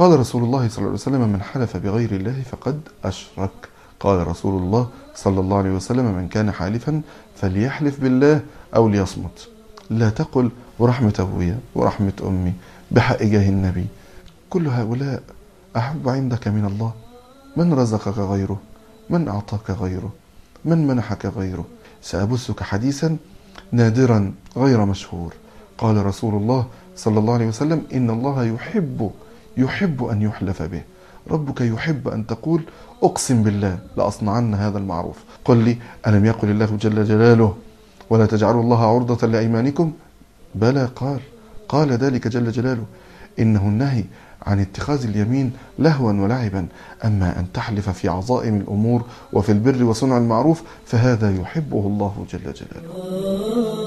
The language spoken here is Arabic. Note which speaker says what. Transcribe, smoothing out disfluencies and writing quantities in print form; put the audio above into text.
Speaker 1: قال رسول الله صلى الله عليه وسلم: من حلف بغير الله فقد أشرك. قال رسول الله صلى الله عليه وسلم: من كان حالفا فليحلف بالله أو ليصمت. لا تقل ورحمة أبويا ورحمة أمي بحق جاه النبي. كل هؤلاء أحب عندك من الله. من رزقك غيره؟ من أعطاك غيره؟ من منحك غيره؟ سأبثك حديثا نادرا غير مشهور. قال رسول الله صلى الله عليه وسلم: إن الله يحب أن يحلف به. ربك يحب أن تقول: أقسم بالله لأصنعن هذا المعروف. قل لي: ألم يقل الله جل جلاله: ولا تجعلوا الله عرضة لأيمانكم؟ بلى، قال ذلك جل جلاله. إنه النهي عن اتخاذ اليمين لهوا ولعبا، أما أن تحلف في عظائم الأمور وفي البر وصنع المعروف فهذا يحبه الله جل جلاله.